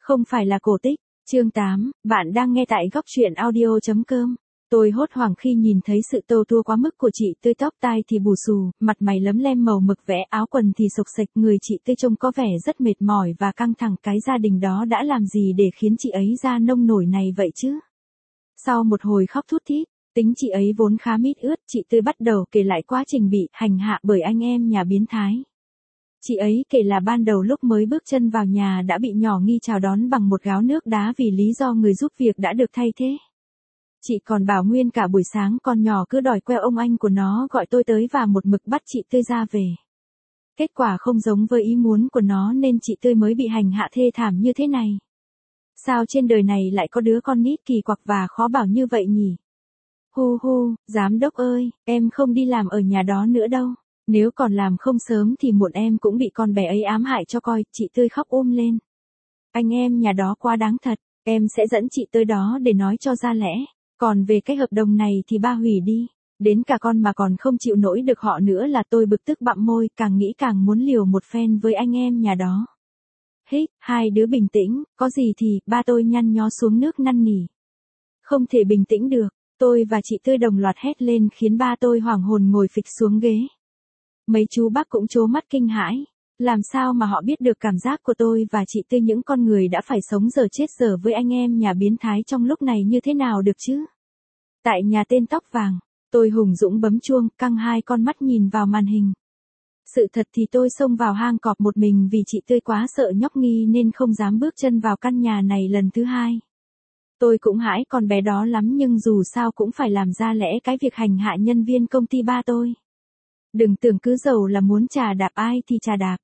Không phải là cổ tích. Chương 8, bạn đang nghe tại góc truyện audio.com. Tôi hốt hoảng khi nhìn thấy sự tô tua quá mức của chị Tươi, tóc tai thì bù xù, mặt mày lấm lem màu mực vẽ, áo quần thì xộc xệch, người chị Tươi trông có vẻ rất mệt mỏi và căng thẳng. Cái gia đình đó đã làm gì để khiến chị ấy ra nông nổi này vậy chứ? Sau một hồi khóc thút thít, tính chị ấy vốn khá mít ướt, chị Tươi bắt đầu kể lại quá trình bị hành hạ bởi anh em nhà biến thái. Chị ấy kể là ban đầu lúc mới bước chân vào nhà đã bị nhỏ Nghi chào đón bằng một gáo nước đá vì lý do người giúp việc đã được thay thế. Chị còn bảo nguyên cả buổi sáng con nhỏ cứ đòi queo ông anh của nó gọi tôi tới và một mực bắt chị Tươi ra về. Kết quả không giống với ý muốn của nó nên chị Tươi mới bị hành hạ thê thảm như thế này. Sao trên đời này lại có đứa con nít kỳ quặc và khó bảo như vậy nhỉ? Hu hu, giám đốc ơi, em không đi làm ở nhà đó nữa đâu. Nếu còn làm không sớm thì muộn em cũng bị con bé ấy ám hại cho coi, chị Tươi khóc lên. Anh em nhà đó quá đáng thật, em sẽ dẫn chị tới đó để nói cho ra lẽ. Còn về cái hợp đồng này thì ba hủy đi. Đến cả con mà còn không chịu nổi được họ nữa là tôi bực tức bặm môi, càng nghĩ càng muốn liều một phen với anh em nhà đó. Hít, hai đứa bình tĩnh, có gì thì, ba tôi nhăn nhó xuống nước năn nỉ. Không thể bình tĩnh được, tôi và chị Tươi đồng loạt hét lên khiến ba tôi hoảng hồn ngồi phịch xuống ghế. Mấy chú bác cũng trố mắt kinh hãi. Làm sao mà họ biết được cảm giác của tôi và chị Tươi, những con người đã phải sống giờ chết giờ với anh em nhà biến thái trong lúc này như thế nào được chứ? Tại nhà tên tóc vàng, tôi hùng dũng bấm chuông, căng hai con mắt nhìn vào màn hình. Sự thật thì tôi xông vào hang cọp một mình vì chị Tươi quá sợ nhóc Nghi nên không dám bước chân vào căn nhà này lần thứ hai. Tôi cũng hãi con bé đó lắm nhưng dù sao cũng phải làm ra lẽ cái việc hành hạ nhân viên công ty ba tôi. Đừng tưởng cứ giàu là muốn chà đạp ai thì chà đạp.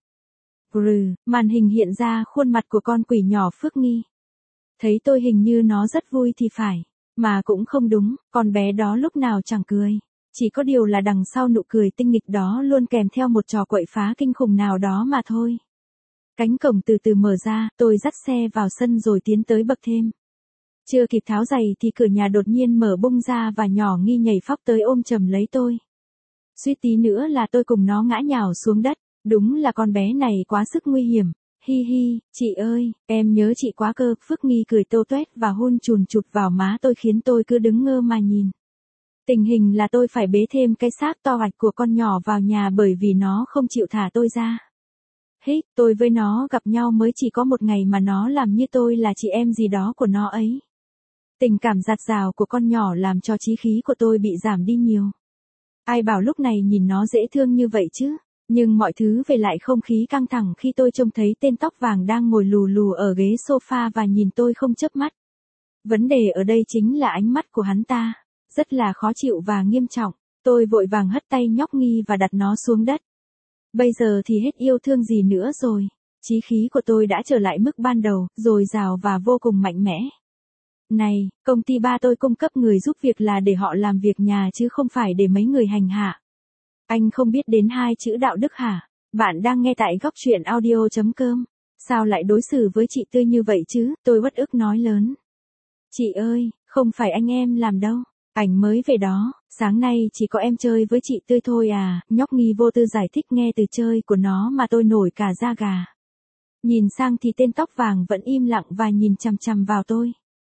Màn hình hiện ra khuôn mặt của con quỷ nhỏ Phước Nghi. Thấy tôi hình như nó rất vui thì phải. Mà cũng không đúng, con bé đó lúc nào chẳng cười. Chỉ có điều là đằng sau nụ cười tinh nghịch đó luôn kèm theo một trò quậy phá kinh khủng nào đó mà thôi. Cánh cổng từ từ mở ra, tôi dắt xe vào sân rồi tiến tới bậc thềm. Chưa kịp tháo giày thì cửa nhà đột nhiên mở bung ra và nhỏ Nghi nhảy phóc tới ôm chầm lấy tôi. Suýt tí nữa là tôi cùng nó ngã nhào xuống đất, đúng là con bé này quá sức nguy hiểm. Hi hi, chị ơi, em nhớ chị quá cơ. Phước Nghi cười tô toét và hôn chùn chụt vào má tôi khiến tôi cứ đứng ngơ mà nhìn. Tình hình là tôi phải bế thêm cái xác to hoạch của con nhỏ vào nhà bởi vì nó không chịu thả tôi ra. Hít, tôi với nó gặp nhau mới chỉ có một ngày mà nó làm như tôi là chị em gì đó của nó ấy. Tình cảm dạt dào của con nhỏ làm cho chí khí của tôi bị giảm đi nhiều. Ai bảo lúc này nhìn nó dễ thương như vậy chứ, nhưng mọi thứ về lại không khí căng thẳng khi tôi trông thấy tên tóc vàng đang ngồi lù lù ở ghế sofa và nhìn tôi không chớp mắt. Vấn đề ở đây chính là ánh mắt của hắn ta, rất là khó chịu và nghiêm trọng. Tôi vội vàng hất tay nhóc Nghi và đặt nó xuống đất. Bây giờ thì hết yêu thương gì nữa rồi, chí khí của tôi đã trở lại mức ban đầu, dồi dào và vô cùng mạnh mẽ. Này, công ty ba tôi cung cấp người giúp việc là để họ làm việc nhà chứ không phải để mấy người hành hạ. Anh không biết đến hai chữ đạo đức hả? Bạn đang nghe tại góc truyện audio.com. Sao lại đối xử với chị Tươi như vậy chứ? Tôi uất ức nói lớn. Chị ơi, không phải anh em làm đâu. Ảnh mới về đó, sáng nay chỉ có em chơi với chị Tươi thôi à. Nhóc Nghi vô tư giải thích, nghe từ chơi của nó mà tôi nổi cả da gà. Nhìn sang thì tên tóc vàng vẫn im lặng và nhìn chằm chằm vào tôi.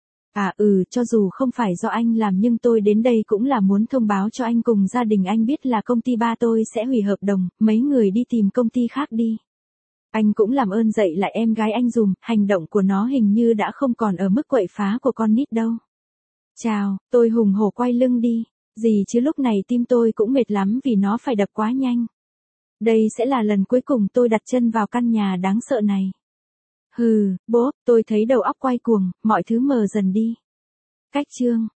Cho dù không phải do anh làm nhưng tôi đến đây cũng là muốn thông báo cho anh cùng gia đình anh biết là công ty ba tôi sẽ hủy hợp đồng, mấy người đi tìm công ty khác đi. Anh cũng làm ơn dạy lại em gái anh dùm, hành động của nó hình như đã không còn ở mức quậy phá của con nít đâu. Chào, tôi hùng hổ quay lưng đi, gì chứ lúc này tim tôi cũng mệt lắm vì nó phải đập quá nhanh. Đây sẽ là lần cuối cùng tôi đặt chân vào căn nhà đáng sợ này. Bố, tôi thấy đầu óc quay cuồng, mọi thứ mờ dần đi. Cách chương